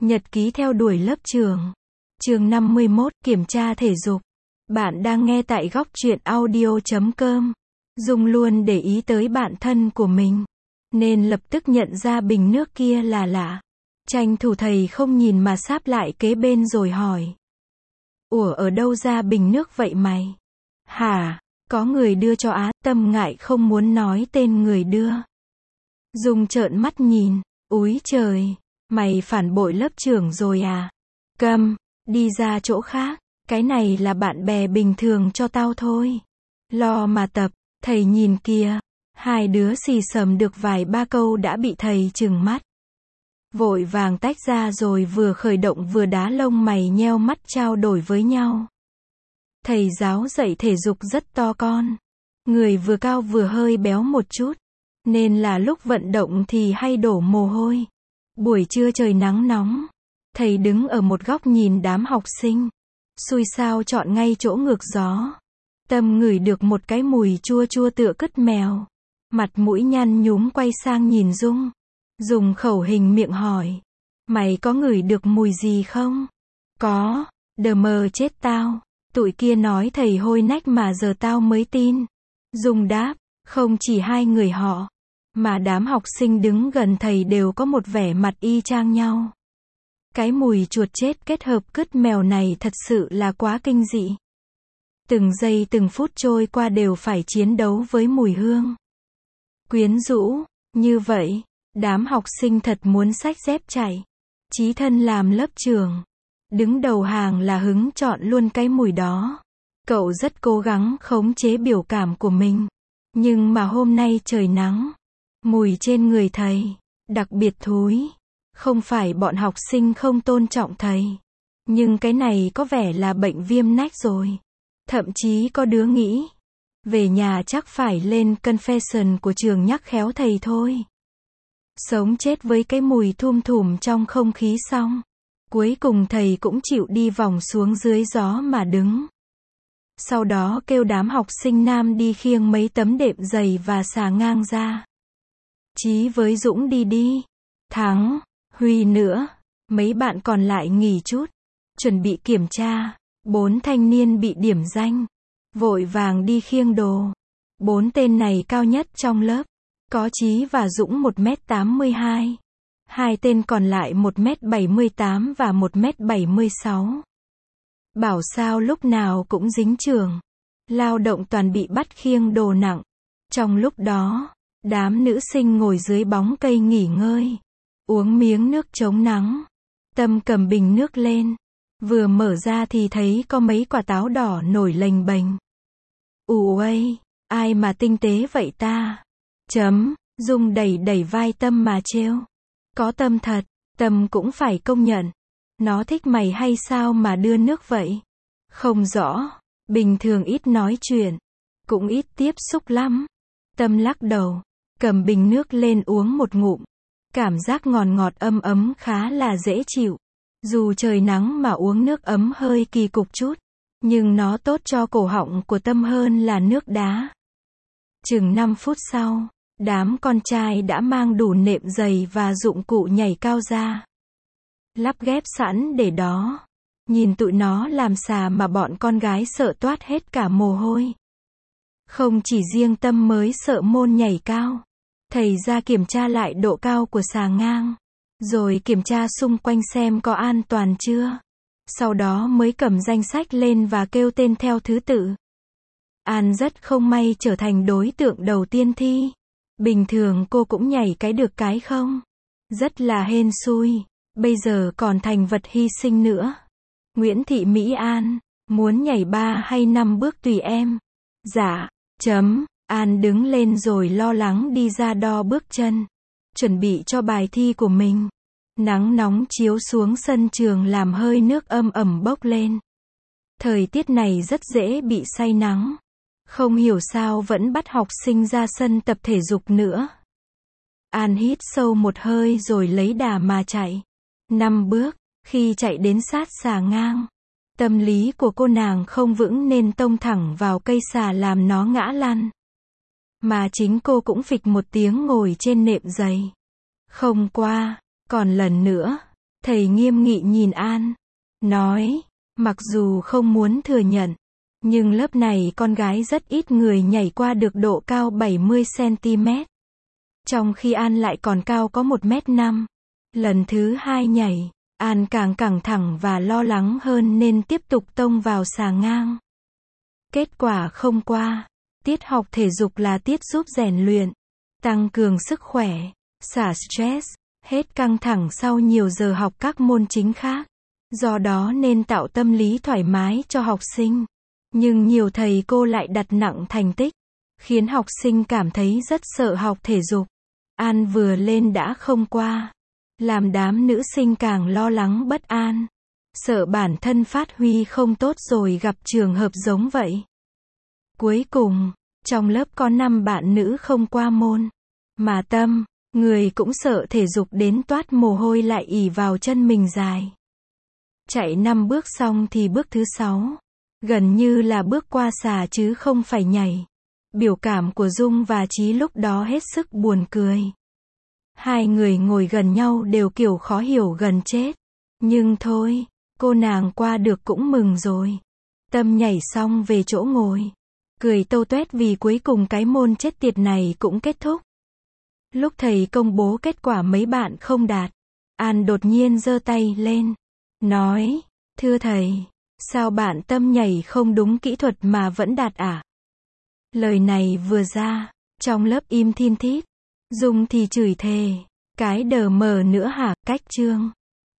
Nhật ký theo đuổi lớp trường. Chương 51, kiểm tra thể dục. Bạn đang nghe tại góc truyện audio.com. Dung luôn để ý tới bạn thân của mình, nên lập tức nhận ra bình nước kia là lạ. Tranh thủ thầy không nhìn mà sáp lại kế bên rồi hỏi. Ủa, ở đâu ra bình nước vậy mày? Hả? Có người đưa cho á. Tâm ngại không muốn nói tên người đưa. Dung trợn mắt nhìn. Úi trời, mày phản bội lớp trưởng rồi à? Câm, đi ra chỗ khác. Cái này là bạn bè bình thường cho tao thôi. Lo mà tập. Thầy nhìn kìa. Hai đứa xì xầm được vài ba câu đã bị thầy trừng mắt. Vội vàng tách ra rồi vừa khởi động vừa đá lông mày nheo mắt trao đổi với nhau. Thầy giáo dạy thể dục rất to con. Người vừa cao vừa hơi béo một chút. Nên là lúc vận động thì hay đổ mồ hôi. Buổi trưa trời nắng nóng. Thầy đứng ở một góc nhìn đám học sinh. Xui sao chọn ngay chỗ ngược gió. Tâm ngửi được một cái mùi chua chua tựa cứt mèo. Mặt mũi nhăn nhúm quay sang nhìn Dung. Dùng khẩu hình miệng hỏi. Mày có ngửi được mùi gì không? Có. Đờ mờ chết tao. Tụi kia nói thầy hôi nách mà giờ tao mới tin. Dung đáp. Không chỉ hai người họ, mà đám học sinh đứng gần thầy đều có một vẻ mặt y chang nhau. Cái mùi chuột chết kết hợp cứt mèo này thật sự là quá kinh dị. Từng giây từng phút trôi qua đều phải chiến đấu với mùi hương quyến rũ. Như vậy, đám học sinh thật muốn xách dép chạy. Chí thân làm lớp trưởng. Đứng đầu hàng là hứng chọn luôn cái mùi đó. Cậu rất cố gắng khống chế biểu cảm của mình. Nhưng mà hôm nay trời nắng. Mùi trên người thầy đặc biệt thúi. Không phải bọn học sinh không tôn trọng thầy. Nhưng cái này có vẻ là bệnh viêm nách rồi. Thậm chí có đứa nghĩ. Về nhà chắc phải lên confession của trường nhắc khéo thầy thôi. Sống chết với cái mùi thum thủm trong không khí xong. Cuối cùng thầy cũng chịu đi vòng xuống dưới gió mà đứng. Sau đó kêu đám học sinh nam đi khiêng mấy tấm đệm giày và xà ngang ra. Chí với Dũng đi đi. Thắng, Huy nữa. Mấy bạn còn lại nghỉ chút. Chuẩn bị kiểm tra. 4 thanh niên bị điểm danh. Vội vàng đi khiêng đồ. 4 tên này cao nhất trong lớp. Có Chí và Dũng 1m82. 2 tên còn lại 1m78 và 1m76. Bảo sao lúc nào cũng dính trường. Lao động toàn bị bắt khiêng đồ nặng. Trong lúc đó, đám nữ sinh ngồi dưới bóng cây nghỉ ngơi. Uống miếng nước chống nắng. Tâm cầm bình nước lên. Vừa mở ra thì thấy có mấy quả táo đỏ nổi lềnh bềnh. Ui, ai mà tinh tế vậy ta? Dung đẩy đẩy vai Tâm mà trêu. Có Tâm thật, Tâm cũng phải công nhận. Nó thích mày hay sao mà đưa nước vậy? Không rõ, bình thường ít nói chuyện, cũng ít tiếp xúc lắm. Tâm lắc đầu, cầm bình nước lên uống một ngụm. Cảm giác ngọt ngọt ấm ấm khá là dễ chịu. Dù trời nắng mà uống nước ấm hơi kỳ cục chút, nhưng nó tốt cho cổ họng của Tâm hơn là nước đá. Chừng 5 phút sau, đám con trai đã mang đủ nệm giày và dụng cụ nhảy cao ra. Lắp ghép sẵn để đó. Nhìn tụi nó làm xà mà bọn con gái sợ toát hết cả mồ hôi. Không chỉ riêng Tâm mới sợ môn nhảy cao. Thầy ra kiểm tra lại độ cao của xà ngang. Rồi kiểm tra xung quanh xem có an toàn chưa. Sau đó mới cầm danh sách lên và kêu tên theo thứ tự. An rất không may trở thành đối tượng đầu tiên thi. Bình thường cô cũng nhảy cái được cái không. Rất là hên xui. Bây giờ còn thành vật hy sinh nữa. Nguyễn Thị Mỹ An, muốn nhảy 3 hay 5 bước tùy em. Dạ, An đứng lên rồi lo lắng đi ra đo bước chân. Chuẩn bị cho bài thi của mình. Nắng nóng chiếu xuống sân trường làm hơi nước âm ẩm bốc lên. Thời tiết này rất dễ bị say nắng. Không hiểu sao vẫn bắt học sinh ra sân tập thể dục nữa. An hít sâu một hơi rồi lấy đà mà chạy. 5 bước, khi chạy đến sát xà ngang. Tâm lý của cô nàng không vững nên tông thẳng vào cây xà làm nó ngã lăn. Mà chính cô cũng phịch một tiếng ngồi trên nệm giày. Không qua, còn lần nữa. Thầy nghiêm nghị nhìn An, nói, mặc dù không muốn thừa nhận, nhưng lớp này con gái rất ít người nhảy qua được độ cao 70cm. Trong khi An lại còn cao có 1m5. Lần thứ 2 nhảy, An càng căng thẳng và lo lắng hơn nên tiếp tục tông vào xà ngang. Kết quả không qua. Tiết học thể dục là tiết giúp rèn luyện, tăng cường sức khỏe, xả stress, hết căng thẳng sau nhiều giờ học các môn chính khác. Do đó nên tạo tâm lý thoải mái cho học sinh. Nhưng nhiều thầy cô lại đặt nặng thành tích, khiến học sinh cảm thấy rất sợ học thể dục. An vừa lên đã không qua, làm đám nữ sinh càng lo lắng bất an, sợ bản thân phát huy không tốt rồi gặp trường hợp giống vậy. Cuối cùng, trong lớp có 5 bạn nữ không qua môn, mà Tâm, người cũng sợ thể dục đến toát mồ hôi lại ỉ vào chân mình dài. Chạy 5 bước xong thì bước thứ 6, gần như là bước qua xà chứ không phải nhảy. Biểu cảm của Dung và Chí lúc đó hết sức buồn cười. Hai người ngồi gần nhau đều kiểu khó hiểu gần chết. Nhưng thôi, cô nàng qua được cũng mừng rồi. Tâm nhảy xong về chỗ ngồi, cười tâu tuét vì cuối cùng cái môn chết tiệt này cũng kết thúc. Lúc thầy công bố kết quả mấy bạn không đạt, An đột nhiên giơ tay lên, nói, thưa thầy, sao bạn Tâm nhảy không đúng kỹ thuật mà vẫn đạt à? Lời này vừa ra, trong lớp im thin thít. Dung thì chửi thề, cái đờ mờ nữa hả, cách chương.